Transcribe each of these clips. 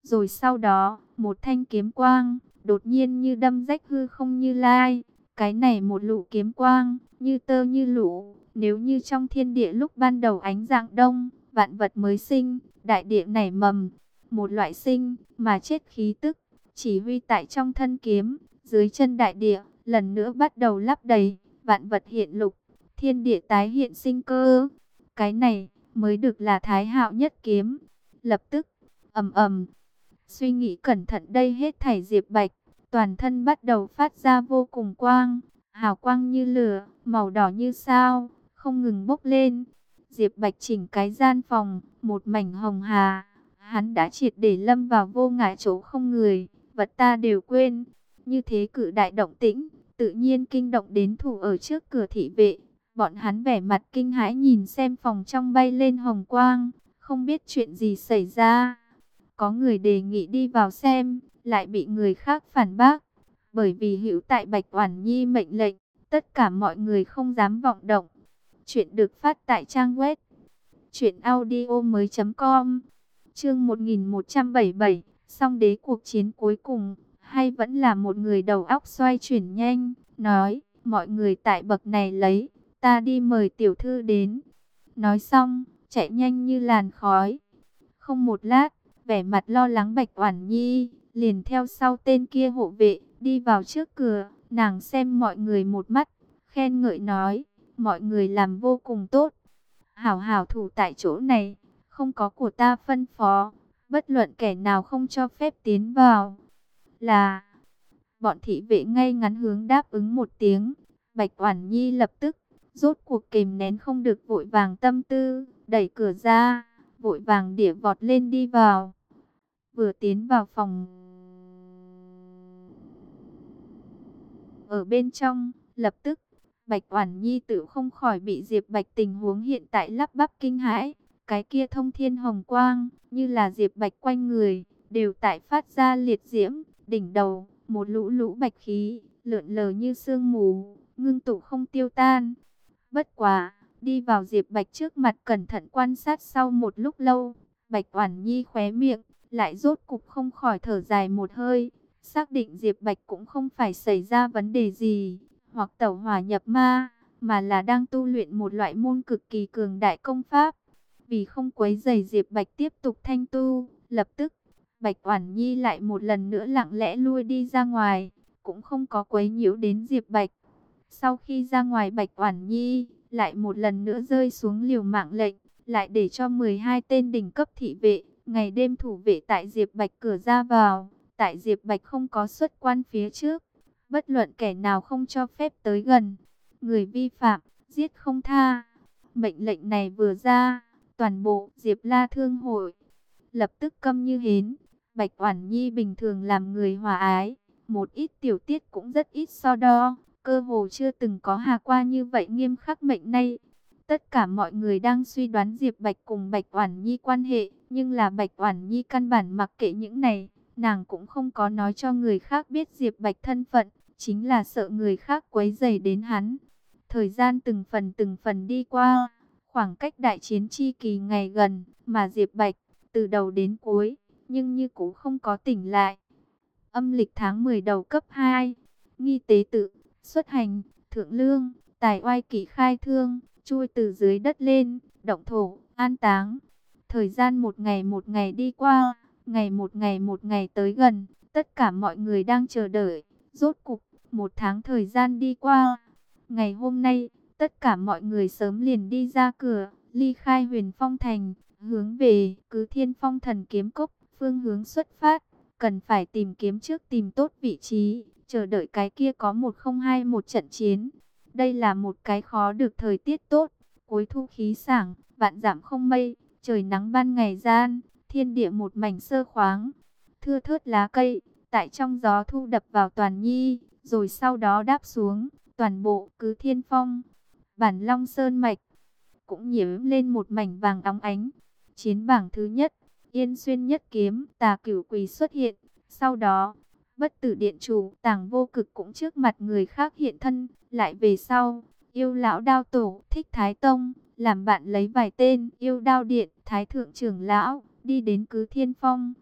Rồi sau đó, một thanh kiếm quang, đột nhiên như đâm rách hư không như lai. Cái này một lũ kiếm quang, như tơ như lũ, nếu như trong thiên địa lúc ban đầu ánh dạng đông, vạn vật mới sinh, đại địa nảy mầm, một loại sinh mà chết khí tức, chỉ huy tại trong thân kiếm, dưới chân đại địa, lần nữa bắt đầu lắp đầy, vạn vật hiện lục, thiên địa tái hiện sinh cơ. Cái này mới được là Thái Hạo nhất kiếm. Lập tức, ầm ầm, suy nghĩ cẩn thận đây hết thảy Diệp Bạch, toàn thân bắt đầu phát ra vô cùng quang, hào quang như lửa, màu đỏ như sao, không ngừng bốc lên. Diệp Bạch chỉnh cái gian phòng, một mảnh hồng hà, hắn đã triệt để lâm vào vô ngã chỗ không người, vật ta đều quên. Như thế cử đại động tĩnh, tự nhiên kinh động đến thủ ở trước cửa thị vệ. Bọn hắn vẻ mặt kinh hãi nhìn xem phòng trong bay lên hồng quang, không biết chuyện gì xảy ra. Có người đề nghị đi vào xem, lại bị người khác phản bác. Bởi vì hữu tại Bạch Oản Nhi mệnh lệnh, tất cả mọi người không dám vọng động. Chuyện được phát tại trang web truyệnaudiomoi.com. Chương 1177, song đế cuộc chiến cuối cùng, hay vẫn là một người đầu óc xoay chuyển nhanh, nói, mọi người tại bậc này lấy, ta đi mời tiểu thư đến. Nói xong, chạy nhanh như làn khói. Không một lát, vẻ mặt lo lắng Bạch Oản Nhi liền theo sau tên kia hộ vệ, đi vào trước cửa, nàng xem mọi người một mắt, khen ngợi nói, mọi người làm vô cùng tốt. Hảo hảo thủ tại chỗ này, không có của ta phân phó, bất luận kẻ nào không cho phép tiến vào. Là, bọn thị vệ ngay ngắn hướng đáp ứng một tiếng. Bạch Oản Nhi lập tức, rốt cuộc kìm nén không được vội vàng tâm tư, đẩy cửa ra, vội vàng đĩa vọt lên đi vào. Vừa tiến vào phòng, ở bên trong, lập tức, Bạch Oản Nhi tự không khỏi bị Diệp Bạch tình huống hiện tại lắp bắp kinh hãi. Cái kia thông thiên hồng quang, như là Diệp Bạch quanh người, đều tại phát ra liệt diễm, đỉnh đầu, một lũ lũ bạch khí, lượn lờ như sương mù, ngưng tụ không tiêu tan. Bất quá, đi vào Diệp Bạch trước mặt cẩn thận quan sát sau một lúc lâu, Bạch Oản Nhi khóe miệng, lại rốt cục không khỏi thở dài một hơi, xác định Diệp Bạch cũng không phải xảy ra vấn đề gì, hoặc tẩu hỏa nhập ma, mà là đang tu luyện một loại môn cực kỳ cường đại công pháp. Vì không quấy rầy Diệp Bạch tiếp tục thanh tu, lập tức, Bạch Oản Nhi lại một lần nữa lặng lẽ lui đi ra ngoài, cũng không có quấy nhiễu đến Diệp Bạch. Sau khi ra ngoài, Bạch Oản Nhi lại một lần nữa rơi xuống liều mạng lệnh, lại để cho 12 tên đỉnh cấp thị vệ, ngày đêm thủ vệ tại Diệp Bạch cửa ra vào, tại Diệp Bạch không có xuất quan phía trước, bất luận kẻ nào không cho phép tới gần, người vi phạm, giết không tha. Mệnh lệnh này vừa ra, toàn bộ Diệp La Thương hội lập tức câm như hến. Bạch Oản Nhi bình thường làm người hòa ái, một ít tiểu tiết cũng rất ít so đo, cơ hồ chưa từng có hà qua như vậy nghiêm khắc mệnh nay. Tất cả mọi người đang suy đoán Diệp Bạch cùng Bạch Oản Nhi quan hệ, nhưng là Bạch Oản Nhi căn bản mặc kệ những này, nàng cũng không có nói cho người khác biết Diệp Bạch thân phận, chính là sợ người khác quấy rầy đến hắn. Thời gian từng phần đi qua, khoảng cách đại chiến chi kỳ ngày gần, mà Diệp Bạch từ đầu đến cuối, nhưng như cũ không có tỉnh lại. Âm lịch tháng 10 đầu cấp 2, nghi tế tự, xuất hành, thượng lương, tài oai kỷ khai thương, chui từ dưới đất lên, động thổ, an táng. Thời gian một ngày đi qua, ngày một ngày tới gần, tất cả mọi người đang chờ đợi. Rốt cục, một tháng thời gian đi qua. Ngày hôm nay, tất cả mọi người sớm liền đi ra cửa, ly khai Huyền Phong Thành, hướng về Cứ Thiên Phong Thần Kiếm Cốc, phương hướng xuất phát. Cần phải tìm kiếm trước tìm tốt vị trí, chờ đợi cái kia có 1021 trận chiến. Đây là một cái khó được thời tiết tốt, cuối thu khí sảng, vạn dặm không mây, trời nắng ban ngày gian, thiên địa một mảnh sơ khoáng. Thưa thớt lá cây, tại trong gió thu đập vào toàn nhi, rồi sau đó đáp xuống, toàn bộ Cứ Thiên Phong. Bản Long Sơn Mạch cũng nhiễm lên một mảnh vàng óng ánh. Chiến bảng thứ nhất, Yên Xuyên nhất kiếm, Tà Cửu Quỳ xuất hiện. Sau đó, Bất Tử Điện Chủ, Tàng Vô Cực cũng trước mặt người khác hiện thân. Lại về sau, Yêu Lão Đao Tổ, Thích Thái Tông, làm bạn lấy vài tên Yêu Đao Điện, Thái Thượng Trưởng Lão, đi đến Cứ Thiên Phong.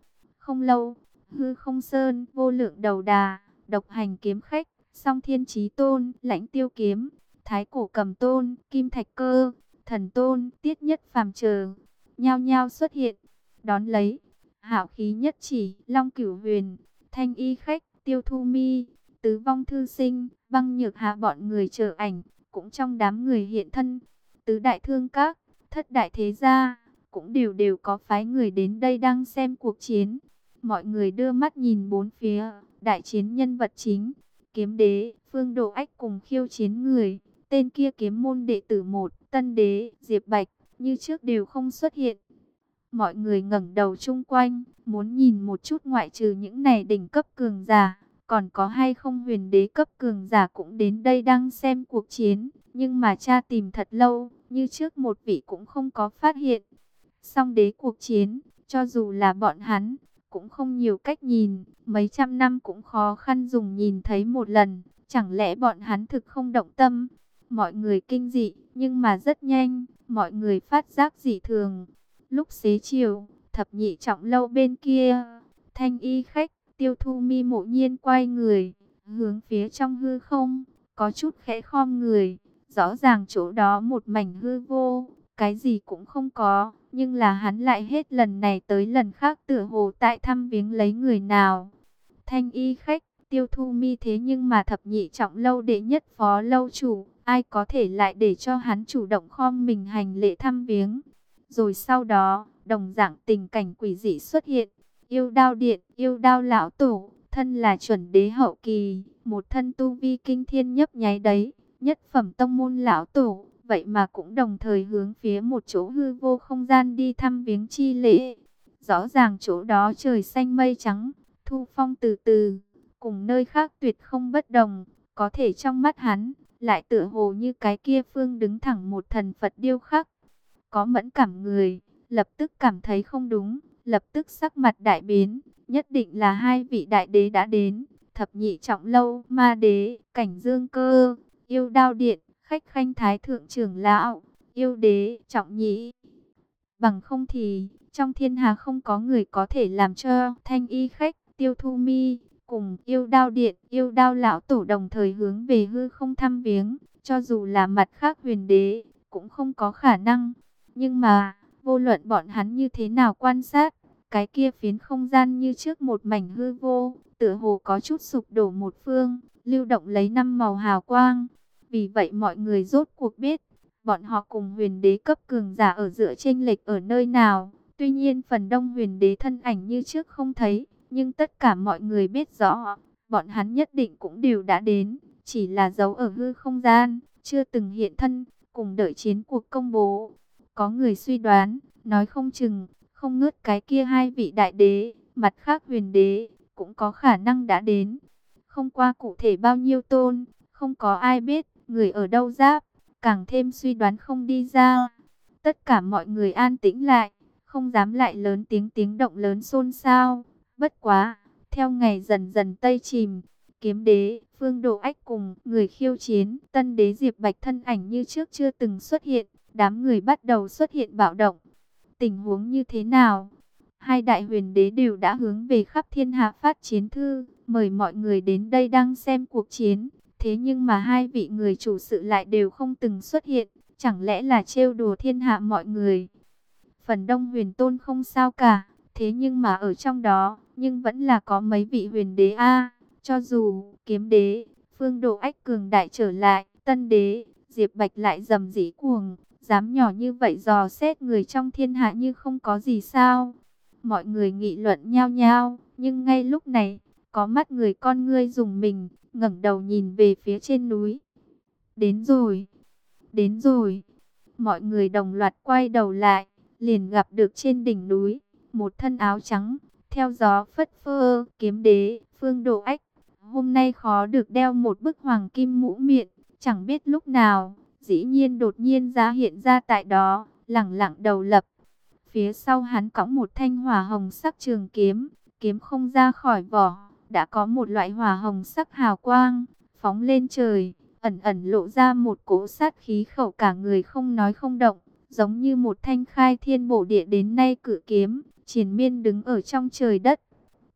Không lâu, Hư Không Sơn, Vô Lượng Đầu Đà, Độc Hành Kiếm Khách, Song Thiên Chí Tôn, Lãnh Tiêu Kiếm, Thái Cổ Cầm Tôn, Kim Thạch Cơ, Thần Tôn, Tiết Nhất Phàm chờ, nhao nhao xuất hiện. Đón lấy, Hạo Khí Nhất Chỉ, Long Cửu Huyền, Thanh Y Khách, Tiêu Thu Mi, Tứ Vong Thư Sinh, Băng Nhược Hạ bọn người chờ ảnh, cũng trong đám người hiện thân. Tứ đại thương các, thất đại thế gia, cũng đều đều có phái người đến đây đang xem cuộc chiến. Mọi người đưa mắt nhìn bốn phía, đại chiến nhân vật chính, Kiếm Đế, Phương Độ Ách cùng khiêu chiến người, tên kia kiếm môn đệ tử một, Tân Đế, Diệp Bạch, như trước đều không xuất hiện. Mọi người ngẩng đầu chung quanh, muốn nhìn một chút ngoại trừ những này đỉnh cấp cường giả, còn có hay không huyền đế cấp cường giả cũng đến đây đang xem cuộc chiến. Nhưng mà tra tìm thật lâu, như trước một vị cũng không có phát hiện. Song đế cuộc chiến, cho dù là bọn hắn, cũng không nhiều cách nhìn, mấy trăm năm cũng khó khăn dùng nhìn thấy một lần. Chẳng lẽ bọn hắn thực không động tâm? Mọi người kinh dị, nhưng mà rất nhanh, mọi người phát giác dị thường. Lúc xế chiều, thập nhị trọng lâu bên kia, Thanh Y Khách, Tiêu Thu Mi mộ nhiên quay người, hướng phía trong hư không, có chút khẽ khom người. Rõ ràng chỗ đó một mảnh hư vô, cái gì cũng không có, nhưng là hắn lại hết lần này tới lần khác tựa hồ tại thăm viếng lấy người nào. Thanh Y Khách, Tiêu Thu Mi thế nhưng mà thập nhị trọng lâu đệ nhất phó lâu chủ, ai có thể lại để cho hắn chủ động khom mình hành lễ thăm viếng. Rồi sau đó, đồng dạng tình cảnh quỷ dị xuất hiện. Yêu Đao Điện, Yêu Đao lão tổ, thân là chuẩn đế hậu kỳ, một thân tu vi kinh thiên nhấp nháy đấy, nhất phẩm tông môn lão tổ, vậy mà cũng đồng thời hướng phía một chỗ hư vô không gian đi thăm viếng chi lễ. Rõ ràng chỗ đó trời xanh mây trắng, thu phong từ từ, cùng nơi khác tuyệt không bất đồng, có thể trong mắt hắn, lại tựa hồ như cái kia phương đứng thẳng một thần Phật điêu khắc. Có mẫn cảm người, lập tức cảm thấy không đúng, lập tức sắc mặt đại biến, nhất định là hai vị đại đế đã đến. Thập nhị trọng lâu, Ma Đế, Cảnh Dương Cơ, Yêu Đao Điện, Khách Khanh Thái Thượng Trưởng Lão, Yêu Đế, Trọng Nhĩ. Bằng không thì, trong thiên hà không có người có thể làm cho Thanh Y Khách, Tiêu Thu Mi, cùng Yêu Đao Điện, Yêu Đao Lão Tổ đồng thời hướng về hư không thăm viếng, cho dù là mặt khác huyền đế, cũng không có khả năng. Nhưng mà, vô luận bọn hắn như thế nào quan sát, cái kia phiến không gian như trước một mảnh hư vô, tựa hồ có chút sụp đổ một phương, lưu động lấy năm màu hào quang. Vì vậy mọi người rốt cuộc biết, bọn họ cùng huyền đế cấp cường giả ở giữa chênh lệch ở nơi nào. Tuy nhiên phần đông huyền đế thân ảnh như trước không thấy, nhưng tất cả mọi người biết rõ, bọn hắn nhất định cũng đều đã đến, chỉ là giấu ở hư không gian, chưa từng hiện thân, cùng đợi chiến cuộc công bố. Có người suy đoán, nói không chừng, không ngớt cái kia hai vị đại đế, mặt khác huyền đế, cũng có khả năng đã đến. Không qua cụ thể bao nhiêu tôn, không có ai biết, người ở đâu giáp, càng thêm suy đoán không đi ra. Tất cả mọi người an tĩnh lại, không dám lại lớn tiếng động lớn xôn xao. Bất quá, theo ngày dần dần tây chìm, Kiếm Đế, Phương Độ Ách cùng người khiêu chiến, Tân Đế Diệp Bạch thân ảnh như trước chưa từng xuất hiện. Đám người bắt đầu xuất hiện bạo động. Tình huống như thế nào? Hai đại huyền đế đều đã hướng về khắp thiên hạ phát chiến thư, mời mọi người đến đây đang xem cuộc chiến. Thế nhưng mà hai vị người chủ sự lại đều không từng xuất hiện. Chẳng lẽ là trêu đùa thiên hạ mọi người? Phần đông huyền tôn không sao cả. Thế nhưng mà ở trong đó, nhưng vẫn là có mấy vị huyền đế a. Cho dù Kiếm Đế, Phương Độ Ách cường đại trở lại, Tân Đế, Diệp Bạch lại rầm rĩ cuồng. Dám nhỏ như vậy dò xét người trong thiên hạ như không có gì sao. Mọi người nghị luận nhao nhao, nhưng ngay lúc này, có mắt người con ngươi dùng mình, ngẩng đầu nhìn về phía trên núi. Đến rồi, đến rồi. Mọi người đồng loạt quay đầu lại, liền gặp được trên đỉnh núi, một thân áo trắng, theo gió phất phơ, Kiếm Đế, Phương Độ Ách. Hôm nay khó được đeo một bức hoàng kim mũ miệng, chẳng biết lúc nào dĩ nhiên đột nhiên ra hiện ra tại đó, lẳng lặng đầu lập. Phía sau hắn cõng một thanh hỏa hồng sắc trường kiếm, kiếm không ra khỏi vỏ, đã có một loại hỏa hồng sắc hào quang, phóng lên trời, ẩn ẩn lộ ra một cỗ sát khí khẩu cả người không nói không động, giống như một thanh khai thiên bổ địa đến nay cự kiếm, triền miên đứng ở trong trời đất.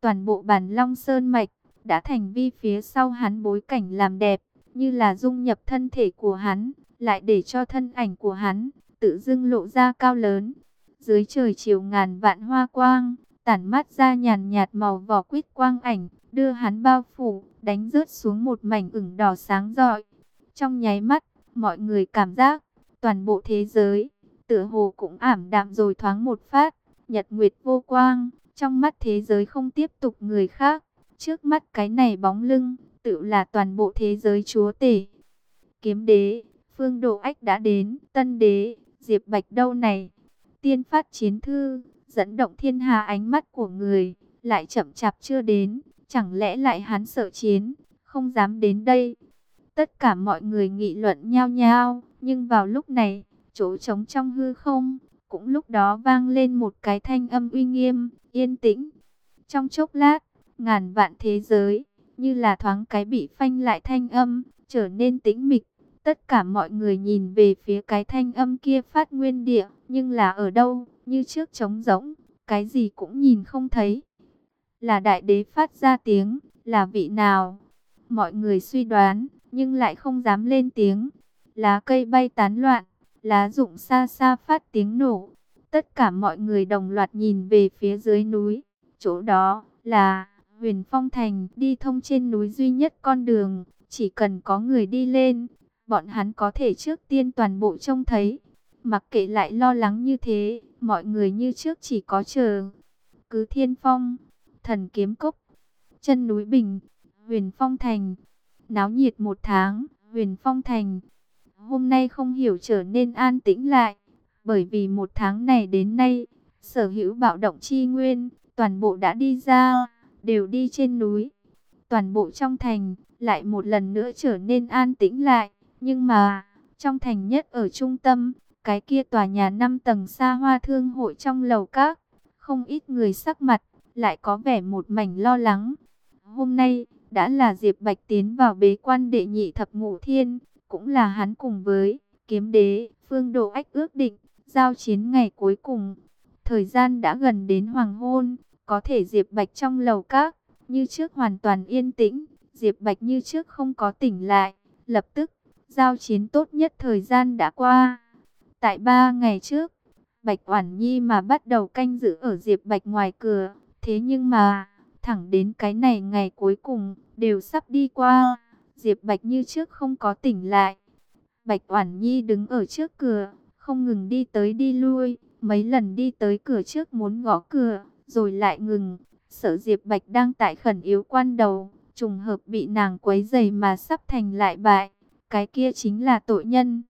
Toàn bộ Bản Long Sơn Mạch đã thành vi phía sau hắn bối cảnh làm đẹp, như là dung nhập thân thể của hắn, lại để cho thân ảnh của hắn tự dưng lộ ra cao lớn. Dưới trời chiều ngàn vạn hoa quang, tản mát ra nhàn nhạt màu vỏ quýt quang ảnh, đưa hắn bao phủ, đánh rớt xuống một mảnh ửng đỏ sáng rọi. Trong nháy mắt, mọi người cảm giác toàn bộ thế giới tựa hồ cũng ảm đạm rồi thoáng một phát, nhật nguyệt vô quang, trong mắt thế giới không tiếp tục người khác, trước mắt cái này bóng lưng, tự là toàn bộ thế giới chúa tể. Kiếm đế, Phương Độ Ách đã đến, tân đế, Diệp Bạch đâu này? Tiên phát chiến thư, dẫn động thiên hà ánh mắt của người, lại chậm chạp chưa đến, chẳng lẽ lại hắn sợ chiến, không dám đến đây? Tất cả mọi người nghị luận nhao nhao, nhưng vào lúc này, chỗ trống trong hư không, cũng lúc đó vang lên một cái thanh âm uy nghiêm, yên tĩnh. Trong chốc lát, ngàn vạn thế giới, như là thoáng cái bị phanh lại thanh âm, trở nên tĩnh mịch. Tất cả mọi người nhìn về phía cái thanh âm kia phát nguyên địa, nhưng là ở đâu, như trước trống rỗng, cái gì cũng nhìn không thấy. Là đại đế phát ra tiếng, là vị nào? Mọi người suy đoán, nhưng lại không dám lên tiếng. Lá cây bay tán loạn, lá rụng xa xa phát tiếng nổ. Tất cả mọi người đồng loạt nhìn về phía dưới núi. Chỗ đó là Huyền Phong Thành, đi thông trên núi duy nhất con đường. Chỉ cần có người đi lên, bọn hắn có thể trước tiên toàn bộ trông thấy. Mặc kệ lại lo lắng như thế, mọi người như trước chỉ có chờ. Cứ Thiên Phong, Thần Kiếm Cốc, chân núi Bình, Huyền Phong Thành. Náo nhiệt một tháng, Huyền Phong Thành hôm nay không hiểu trở nên an tĩnh lại. Bởi vì một tháng này đến nay, sở hữu bạo động chi nguyên, toàn bộ đã đi ra, đều đi trên núi. Toàn bộ trong thành, lại một lần nữa trở nên an tĩnh lại. Nhưng mà, trong thành nhất ở trung tâm, cái kia tòa nhà 5 tầng xa hoa thương hội trong lầu các, không ít người sắc mặt, lại có vẻ một mảnh lo lắng. Hôm nay, đã là Diệp Bạch tiến vào bế quan đệ nhị thập ngũ thiên, cũng là hắn cùng với kiếm đế Phương Độ Ách ước định, giao chiến ngày cuối cùng. Thời gian đã gần đến hoàng hôn, có thể Diệp Bạch trong lầu các, như trước hoàn toàn yên tĩnh, Diệp Bạch như trước không có tỉnh lại, lập tức, giao chiến tốt nhất thời gian đã qua. Tại 3 ngày trước, Bạch Oản Nhi mà bắt đầu canh giữ ở Diệp Bạch ngoài cửa, thế nhưng mà, thẳng đến cái này ngày cuối cùng, đều sắp đi qua, Diệp Bạch như trước không có tỉnh lại. Bạch Oản Nhi đứng ở trước cửa, không ngừng đi tới đi lui, mấy lần đi tới cửa trước muốn gõ cửa, rồi lại ngừng, sợ Diệp Bạch đang tại khẩn yếu quan đầu, trùng hợp bị nàng quấy rầy mà sắp thành lại bại, cái kia chính là tội nhân.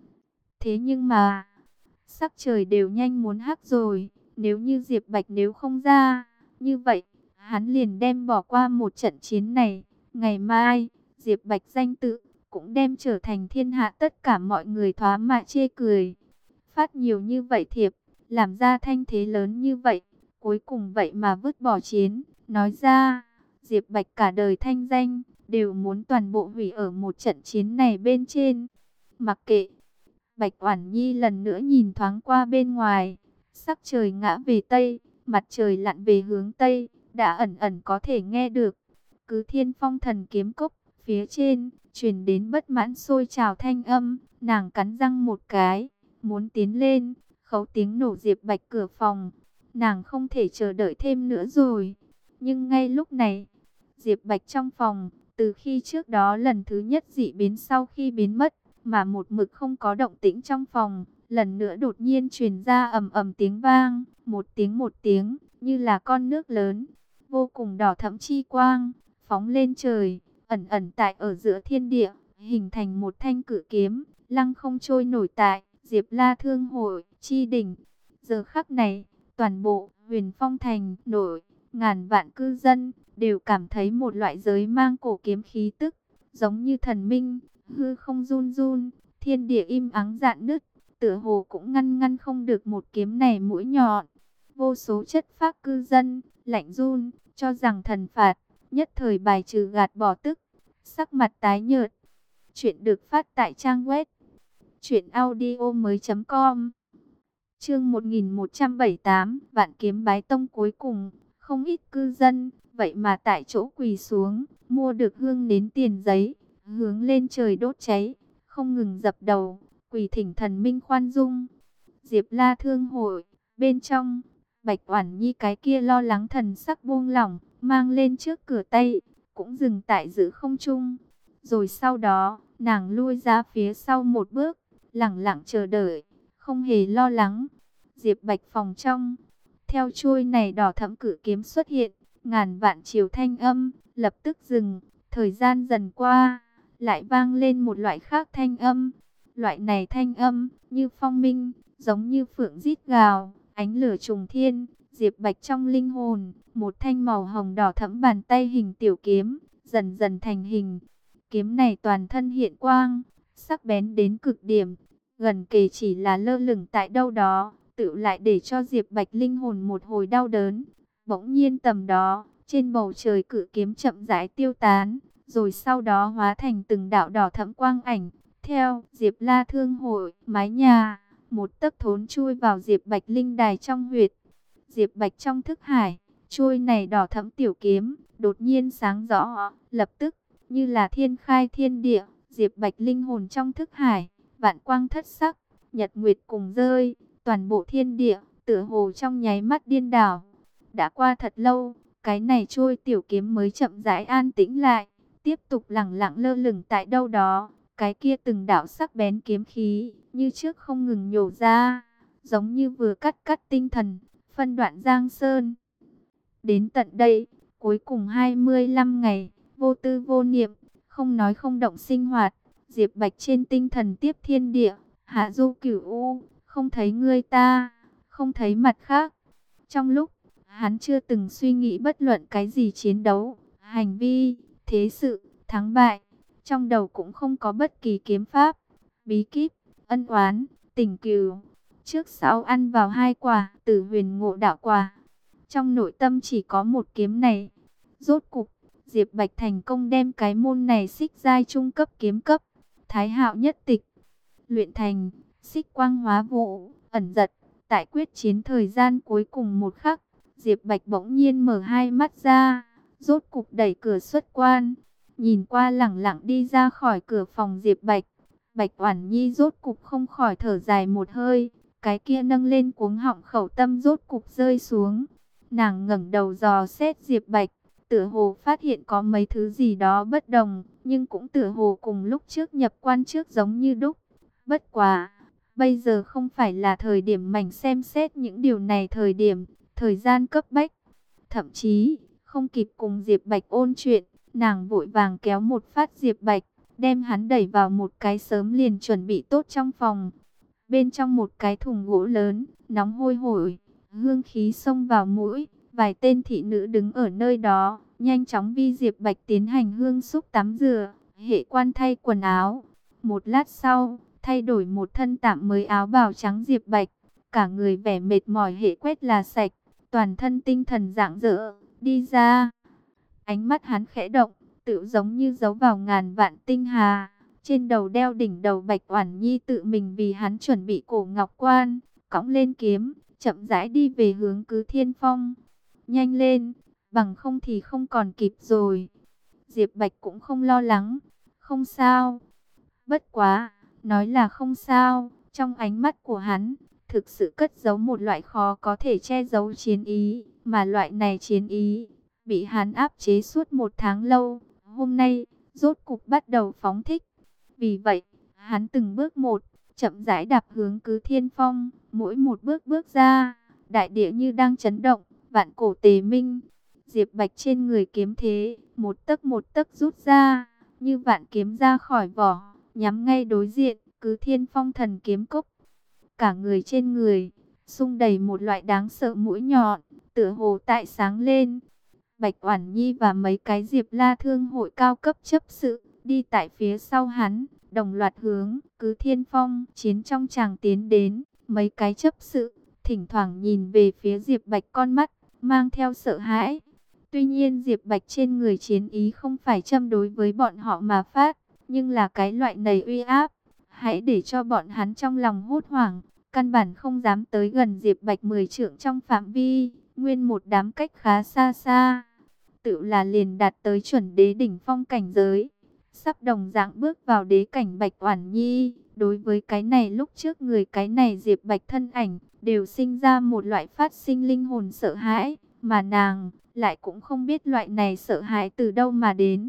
Thế nhưng mà, sắc trời đều nhanh muốn hắc rồi, nếu như Diệp Bạch nếu không ra, như vậy, hắn liền đem bỏ qua một trận chiến này. Ngày mai, Diệp Bạch danh tự cũng đem trở thành thiên hạ tất cả mọi người thoá mạ chê cười. Phát nhiều như vậy thiệp, làm ra thanh thế lớn như vậy, cuối cùng vậy mà vứt bỏ chiến. Nói ra, Diệp Bạch cả đời thanh danh, đều muốn toàn bộ hủy ở một trận chiến này bên trên. Mặc kệ, Bạch Oản Nhi lần nữa nhìn thoáng qua bên ngoài, sắc trời ngã về Tây, mặt trời lặn về hướng Tây, đã ẩn ẩn có thể nghe được. Cứ Thiên Phong Thần Kiếm Cốc, phía trên, truyền đến bất mãn sôi trào thanh âm, nàng cắn răng một cái, muốn tiến lên, khấu tiếng nổ Diệp Bạch cửa phòng. Nàng không thể chờ đợi thêm nữa rồi. Nhưng ngay lúc này, Diệp Bạch trong phòng, từ khi trước đó lần thứ nhất dị biến sau khi biến mất, mà một mực không có động tĩnh trong phòng, lần nữa đột nhiên truyền ra ầm ầm tiếng vang, một tiếng, như là con nước lớn, vô cùng đỏ thẫm chi quang, phóng lên trời, ẩn ẩn tại ở giữa thiên địa, hình thành một thanh cự kiếm, lăng không trôi nổi tại Diệp La Thương Hội chi đỉnh. Giờ khắc này, toàn bộ Huyền Phong Thành nổi, ngàn vạn cư dân đều cảm thấy một loại giới mang cổ kiếm khí tức, giống như thần minh, hư không run run, thiên địa im ắng rạn nứt, tựa hồ cũng ngăn không được một kiếm này mũi nhọn. Vô số chất phác cư dân lạnh run, cho rằng thần phạt, nhất thời bài trừ gạt bỏ tức, sắc mặt tái nhợt. Chuyện được phát tại trang web truyệnaudiomoi.com. Chương 1178, Vạn Kiếm Bái Tông cuối cùng không ít cư dân, vậy mà tại chỗ quỳ xuống, mua được hương nến tiền giấy, hướng lên trời đốt cháy, không ngừng dập đầu, quỳ thỉnh thần minh khoan dung. Diệp La Thương hội, bên trong, Bạch Oản Nhi cái kia lo lắng thần sắc buông lỏng, mang lên trước cửa tay, cũng dừng tại giữa không trung. Rồi sau đó, nàng lui ra phía sau một bước, lẳng lặng chờ đợi, không hề lo lắng. Diệp Bạch phòng trong, theo chuôi này đỏ thẫm cử kiếm xuất hiện, ngàn vạn chiều thanh âm, lập tức dừng, thời gian dần qua, lại vang lên một loại khác thanh âm. Loại này thanh âm, như phong minh, giống như phượng rít gào, ánh lửa trùng thiên. Diệp Bạch trong linh hồn, một thanh màu hồng đỏ thẫm bàn tay hình tiểu kiếm, dần dần thành hình. Kiếm này toàn thân hiện quang, sắc bén đến cực điểm, gần kề chỉ là lơ lửng tại đâu đó, tự lại để cho Diệp Bạch linh hồn một hồi đau đớn. Bỗng nhiên tầm đó, trên bầu trời cự kiếm chậm rãi tiêu tán, rồi sau đó hóa thành từng đạo đỏ thẫm quang ảnh. Theo Diệp La Thương hội, mái nhà, một tấc thốn chui vào Diệp Bạch linh đài trong huyệt. Diệp Bạch trong thức hải, chuôi này đỏ thẫm tiểu kiếm, đột nhiên sáng rõ, lập tức, như là thiên khai thiên địa, Diệp Bạch linh hồn trong thức hải, vạn quang thất sắc, nhật nguyệt cùng rơi, toàn bộ thiên địa, tựa hồ trong nháy mắt điên đảo. Đã qua thật lâu, cái này trôi tiểu kiếm mới chậm rãi an tĩnh lại, tiếp tục lẳng lặng lơ lửng tại đâu đó. Cái kia từng đạo sắc bén kiếm khí, như trước không ngừng nhổ ra, giống như vừa cắt cắt tinh thần, phân đoạn giang sơn. Đến tận đây, cuối cùng 25 ngày, vô tư vô niệm, không nói không động sinh hoạt, Diệp Bạch trên tinh thần tiếp thiên địa, hạ du cửu u, không thấy ngươi ta, không thấy mặt khác. Trong lúc, hắn chưa từng suy nghĩ bất luận cái gì chiến đấu, hành vi, thế sự, thắng bại. Trong đầu cũng không có bất kỳ kiếm pháp, bí kíp, ân oán, tình cừu. Trước sau ăn vào 2 quả Tử Huyền Ngộ Đạo quả. Trong nội tâm chỉ có một kiếm này. Rốt cục, Diệp Bạch thành công đem cái môn này xích giai trung cấp kiếm cấp. Thái Hạo nhất tịch. Luyện thành, xích quang hóa vụ, ẩn giật. Tại quyết chiến thời gian cuối cùng một khắc, Diệp Bạch bỗng nhiên mở hai mắt ra. Rốt cục đẩy cửa xuất quan. Nhìn qua lẳng lặng đi ra khỏi cửa phòng Diệp Bạch. Bạch Oản Nhi rốt cục không khỏi thở dài một hơi. Cái kia nâng lên cuống họng khẩu tâm rốt cục rơi xuống. Nàng ngẩng đầu dò xét Diệp Bạch, tựa hồ phát hiện có mấy thứ gì đó bất đồng, nhưng cũng tựa hồ cùng lúc trước nhập quan trước giống như đúc. Bất quá, bây giờ không phải là thời điểm mảnh xem xét những điều này thời gian cấp bách. Thậm chí, không kịp cùng Diệp Bạch ôn chuyện, nàng vội vàng kéo một phát Diệp Bạch, đem hắn đẩy vào một cái sớm liền chuẩn bị tốt trong phòng. Bên trong một cái thùng gỗ lớn, nóng hôi hổi, hương khí xông vào mũi, vài tên thị nữ đứng ở nơi đó, nhanh chóng vi Diệp Bạch tiến hành hương xúc tắm rửa, hệ quan thay quần áo. Một lát sau, thay đổi một thân tạm mới áo bào trắng Diệp Bạch, cả người vẻ mệt mỏi hệ quét là sạch, toàn thân tinh thần rạng rỡ, đi ra. Ánh mắt hắn khẽ động, tự giống như giấu vào ngàn vạn tinh hà. Trên đầu đeo đỉnh đầu Bạch Oản Nhi tự mình vì hắn chuẩn bị cổ ngọc quan, cõng lên kiếm, chậm rãi đi về hướng Cứ Thiên Phong. Nhanh lên, bằng không thì không còn kịp rồi. Diệp Bạch cũng không lo lắng, không sao. Bất quá, nói là không sao, trong ánh mắt của hắn, thực sự cất giấu một loại khó có thể che giấu chiến ý, mà loại này chiến ý bị hắn áp chế suốt 1 tháng lâu, hôm nay rốt cục bắt đầu phóng thích. Vì vậy, hắn từng bước một, chậm rãi đạp hướng Cứ Thiên Phong, mỗi một bước bước ra, đại địa như đang chấn động, vạn cổ tề minh. Diệp Bạch trên người kiếm thế, một tấc rút ra, như vạn kiếm ra khỏi vỏ, nhắm ngay đối diện, Cứ Thiên Phong thần kiếm cốc. Cả người trên người, sung đầy một loại đáng sợ mũi nhọn, tựa hồ tại sáng lên. Bạch Oản Nhi và mấy cái Diệp La Thương hội cao cấp chấp sự đi tại phía sau hắn, đồng loạt hướng Cứ Thiên Phong chiến trong tràng tiến đến. Mấy cái chấp sự thỉnh thoảng nhìn về phía Diệp Bạch, con mắt mang theo sợ hãi. Tuy nhiên Diệp Bạch trên người chiến ý không phải châm đối với bọn họ mà phát, nhưng là cái loại này uy áp, hãy để cho bọn hắn trong lòng hốt hoảng, căn bản không dám tới gần Diệp Bạch 10 trượng trong phạm vi. nguyên một đám cách khá xa xa, tự là liền đạt tới chuẩn đế đỉnh phong cảnh giới, sắp đồng dạng bước vào đế cảnh Bạch Oản Nhi. Đối với cái này lúc trước người cái này Diệp Bạch thân ảnh, đều sinh ra một loại phát sinh linh hồn sợ hãi, mà nàng lại cũng không biết loại này sợ hãi từ đâu mà đến.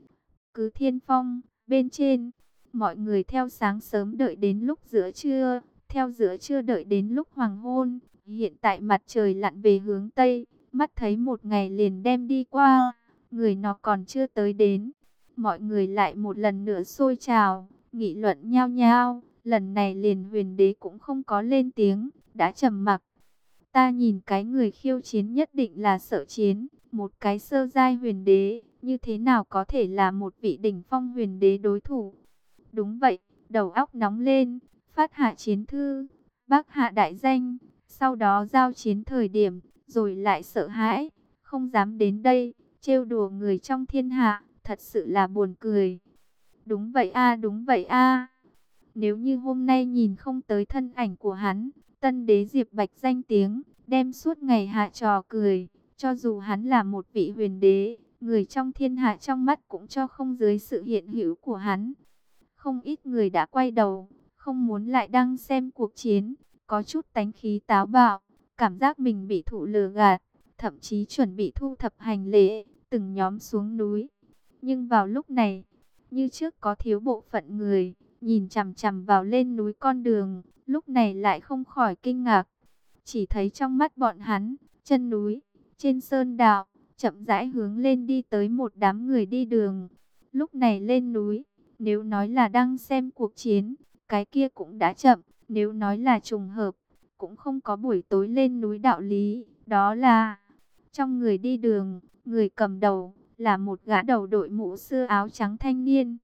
Cứ Thiên Phong, bên trên, mọi người theo sáng sớm đợi đến lúc giữa trưa, theo giữa trưa đợi đến lúc hoàng hôn. Hiện tại mặt trời lặn về hướng Tây, mắt thấy một ngày liền đem đi qua, người nó còn chưa tới đến. Mọi người lại một lần nữa sôi trào, nghị luận nhao nhao, lần này liền huyền đế cũng không có lên tiếng, đã trầm mặc. Ta nhìn cái người khiêu chiến nhất định là sợ chiến, một cái sơ giai huyền đế, như thế nào có thể là một vị đỉnh phong huyền đế đối thủ. Đúng vậy, đầu óc nóng lên, phát hạ chiến thư, bác hạ đại danh, sau đó giao chiến thời điểm, rồi lại sợ hãi, không dám đến đây, trêu đùa người trong thiên hạ, thật sự là buồn cười. Đúng vậy a, đúng vậy a. Nếu như hôm nay nhìn không tới thân ảnh của hắn, tân đế Diệp Bạch danh tiếng, đem suốt ngày hạ trò cười, cho dù hắn là một vị huyền đế, người trong thiên hạ trong mắt cũng cho không dưới sự hiện hữu của hắn. Không ít người đã quay đầu, không muốn lại đăng xem cuộc chiến, có chút tánh khí táo bạo, cảm giác mình bị thụ lừa gạt, thậm chí chuẩn bị thu thập hành lễ, từng nhóm xuống núi. Nhưng vào lúc này, như trước có thiếu bộ phận người, nhìn chằm chằm vào lên núi con đường, lúc này lại không khỏi kinh ngạc. Chỉ thấy trong mắt bọn hắn, chân núi, trên sơn đạo, chậm rãi hướng lên đi tới một đám người đi đường. Lúc này lên núi, nếu nói là đang xem cuộc chiến, cái kia cũng đã chậm. Nếu nói là trùng hợp, cũng không có buổi tối lên núi đạo lý. Đó là, trong người đi đường, người cầm đầu, là một gã đầu đội mũ xưa áo trắng thanh niên.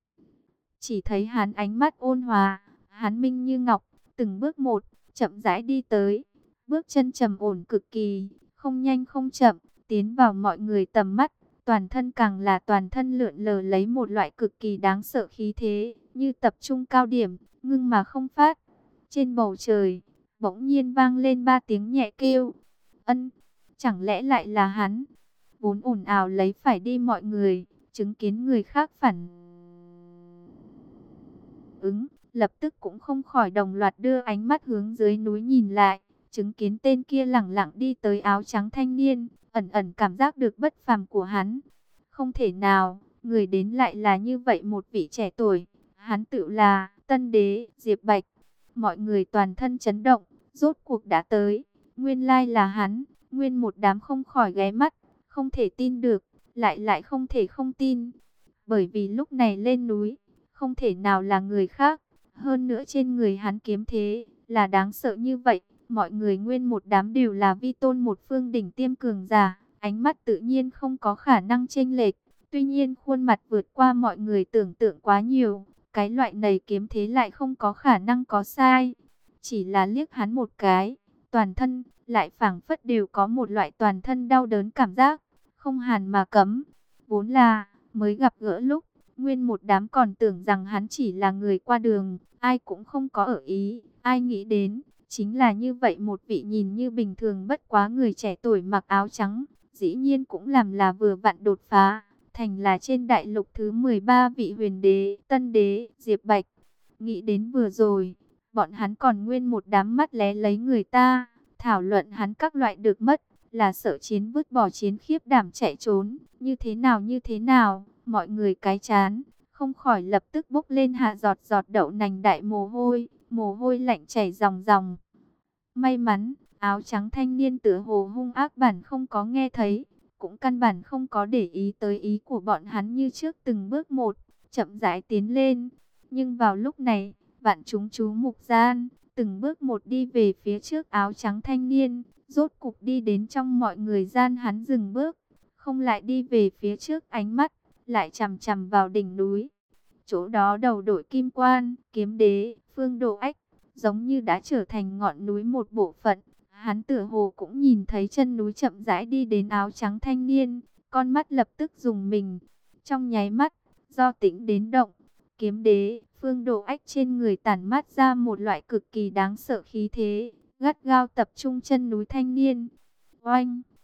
Chỉ thấy hắn ánh mắt ôn hòa, hắn minh như ngọc, từng bước một, chậm rãi đi tới. Bước chân trầm ổn cực kỳ, không nhanh không chậm, tiến vào mọi người tầm mắt. Toàn thân càng là toàn thân lượn lờ lấy một loại cực kỳ đáng sợ khí thế, như tập trung cao điểm, ngưng mà không phát. Trên bầu trời, bỗng nhiên vang lên 3 tiếng nhẹ kêu. Ân, chẳng lẽ lại là hắn? Vốn ồn ào lấy phải đi mọi người, chứng kiến người khác phản ứng, lập tức cũng không khỏi đồng loạt đưa ánh mắt hướng dưới núi nhìn lại, chứng kiến tên kia lẳng lặng đi tới áo trắng thanh niên, ẩn ẩn cảm giác được bất phàm của hắn. Không thể nào, người đến lại là như vậy một vị trẻ tuổi, hắn tự là tân đế Diệp Bạch. Mọi người toàn thân chấn động, rốt cuộc đã tới, nguyên lai là hắn, nguyên một đám không khỏi ghé mắt, không thể tin được, lại không thể không tin. Bởi vì lúc này lên núi, không thể nào là người khác, hơn nữa trên người hắn kiếm thế, là đáng sợ như vậy. Mọi người nguyên một đám đều là vi tôn một phương đỉnh tiêm cường giả, ánh mắt tự nhiên không có khả năng chênh lệch. Tuy nhiên khuôn mặt vượt qua mọi người tưởng tượng quá nhiều, cái loại này kiếm thế lại không có khả năng có sai. Chỉ là liếc hắn một cái, toàn thân lại phảng phất đều có một loại toàn thân đau đớn cảm giác, không hàn mà cấm. Vốn là mới gặp gỡ lúc, nguyên một đám còn tưởng rằng hắn chỉ là người qua đường, ai cũng không có ở ý, ai nghĩ đến, chính là như vậy một vị nhìn như bình thường bất quá người trẻ tuổi mặc áo trắng, dĩ nhiên cũng làm là vừa vặn đột phá, thành là trên đại lục thứ 13 vị huyền đế, tân đế, Diệp Bạch. Nghĩ đến vừa rồi, bọn hắn còn nguyên một đám mắt lé lấy người ta, thảo luận hắn các loại được mất, là sợ chiến vứt bỏ chiến khiếp đảm chạy trốn, như thế nào, mọi người cái chán, không khỏi lập tức bốc lên hạ giọt giọt đậu nành đại mồ hôi lạnh chảy ròng ròng. May mắn, áo trắng thanh niên tựa hồ hung ác bản không có nghe thấy, cũng căn bản không có để ý tới ý của bọn hắn như trước từng bước một, chậm rãi tiến lên. Nhưng vào lúc này, vạn chúng chú mục gian, từng bước một đi về phía trước áo trắng thanh niên, rốt cục đi đến trong mọi người gian hắn dừng bước, không lại đi về phía trước ánh mắt, lại chằm chằm vào đỉnh núi. Chỗ đó đầu đội kim quan, kiếm đế, Phương Độ Ách, giống như đã trở thành ngọn núi một bộ phận. Hắn tựa hồ cũng nhìn thấy chân núi chậm rãi đi đến áo trắng thanh niên, con mắt lập tức rùng mình. Trong nháy mắt, do tĩnh đến động, kiếm đế, Phương Độ Ách trên người tản mát ra một loại cực kỳ đáng sợ khí thế, gắt gao tập trung chân núi thanh niên. Oanh!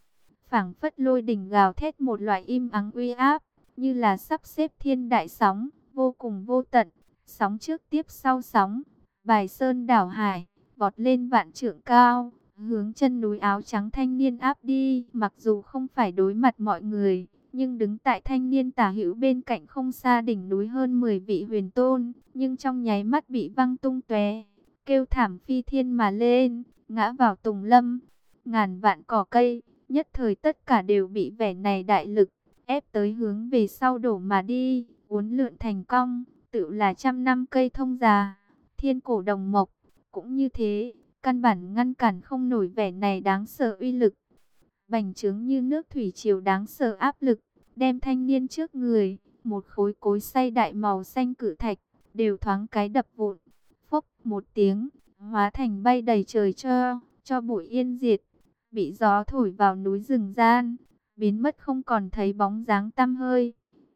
phảng phất lôi đình gào thét một loại im ắng uy áp, như là sắp xếp thiên đại sóng, vô cùng vô tận, sóng trước tiếp sau sóng, bài sơn đảo hải, vọt lên vạn trượng cao, hướng chân núi áo trắng thanh niên áp đi. Mặc dù không phải đối mặt mọi người, nhưng đứng tại thanh niên tả hữu bên cạnh không xa đỉnh núi hơn 10 vị huyền tôn, nhưng trong nháy mắt bị văng tung tóe, kêu thảm phi thiên mà lên, ngã vào tùng lâm. Ngàn vạn cỏ cây, nhất thời tất cả đều bị vẻ này đại lực ép tới hướng về sau đổ mà đi, uốn lượn thành cong, tự là trăm năm cây thông già, thiên cổ đồng mộc, cũng như thế, căn bản ngăn cản không nổi vẻ này đáng sợ uy lực. Bành trướng như nước thủy triều đáng sợ áp lực, đem thanh niên trước người, một khối cối xay đại màu xanh cự thạch, đều thoáng cái đập vụn, phốc một tiếng, hóa thành bay đầy trời cho bụi yên diệt, bị gió thổi vào núi rừng gian, biến mất không còn thấy bóng dáng tăm hơi.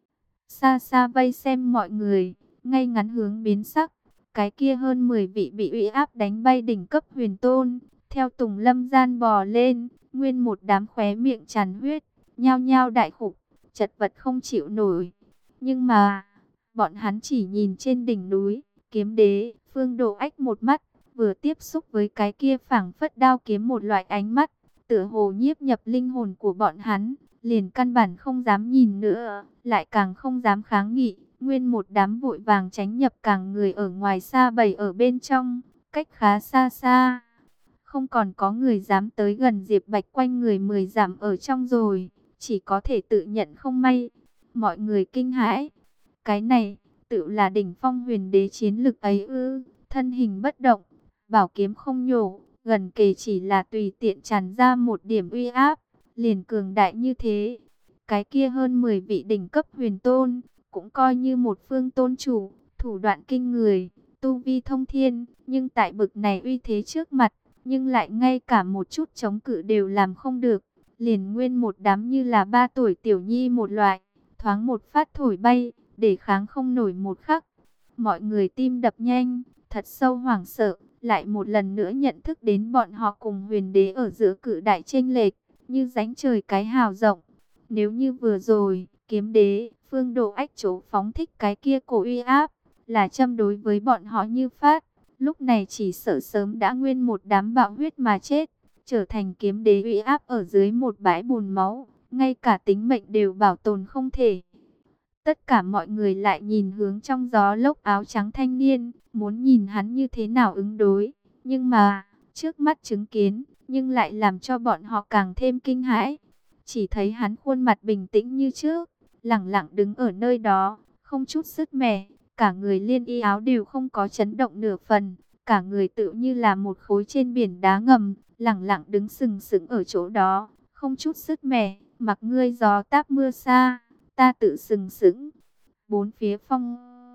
Xa xa vây xem mọi người, ngay ngắn hướng biến sắc, cái kia hơn 10 vị bị uy áp đánh bay đỉnh cấp huyền tôn, theo tùng lâm gian bò lên, nguyên một đám khóe miệng tràn huyết, nhao nhao đại khục, chật vật không chịu nổi. Nhưng mà, bọn hắn chỉ nhìn trên đỉnh núi, kiếm đế, Phương Độ Ách một mắt, vừa tiếp xúc với cái kia phảng phất đao kiếm một loại ánh mắt, tựa hồ nhiếp nhập linh hồn của bọn hắn, liền căn bản không dám nhìn nữa, lại càng không dám kháng nghị, nguyên một đám vội vàng tránh nhập càng người ở ngoài xa bầy ở bên trong, cách khá xa xa. Không còn có người dám tới gần Diệp Bạch, quanh người 10 dặm ở trong rồi, chỉ có thể tự nhận không may. Mọi người kinh hãi, cái này, tự là đỉnh phong huyền đế chiến lực ấy ư? Thân hình bất động, bảo kiếm không nhổ, gần kề chỉ là tùy tiện tràn ra một điểm uy áp, liền cường đại như thế. Cái kia hơn 10 vị đỉnh cấp huyền tôn, cũng coi như một phương tôn chủ, thủ đoạn kinh người, tu vi thông thiên, nhưng tại bực này uy thế trước mặt, nhưng lại ngay cả một chút chống cự đều làm không được, liền nguyên một đám như là 3 tuổi tiểu nhi một loại, thoáng một phát thổi bay, để kháng không nổi một khắc. Mọi người tim đập nhanh, thật sâu hoảng sợ, lại một lần nữa nhận thức đến bọn họ cùng huyền đế ở giữa cự đại chênh lệch, như rãnh trời cái hào rộng. Nếu như vừa rồi, kiếm đế, Phương Độ Ách chỗ phóng thích cái kia cổ uy áp, là châm đối với bọn họ như phát, lúc này chỉ sợ sớm đã nguyên một đám bạo huyết mà chết, trở thành kiếm đế uy áp ở dưới một bãi bùn máu, ngay cả tính mệnh đều bảo tồn không thể. Tất cả mọi người lại nhìn hướng trong gió lốc áo trắng thanh niên, muốn nhìn hắn như thế nào ứng đối, nhưng mà, trước mắt chứng kiến, nhưng lại làm cho bọn họ càng thêm kinh hãi. Chỉ thấy hắn khuôn mặt bình tĩnh như trước, lẳng lặng đứng ở nơi đó, không chút sứt mẻ, cả người liên y áo đều không có chấn động nửa phần, cả người tự như là một khối trên biển đá ngầm, lẳng lặng đứng sừng sững ở chỗ đó, không chút sứt mẻ, mặc ngươi gió táp mưa xa, ta tự sừng sững. Bốn phía phong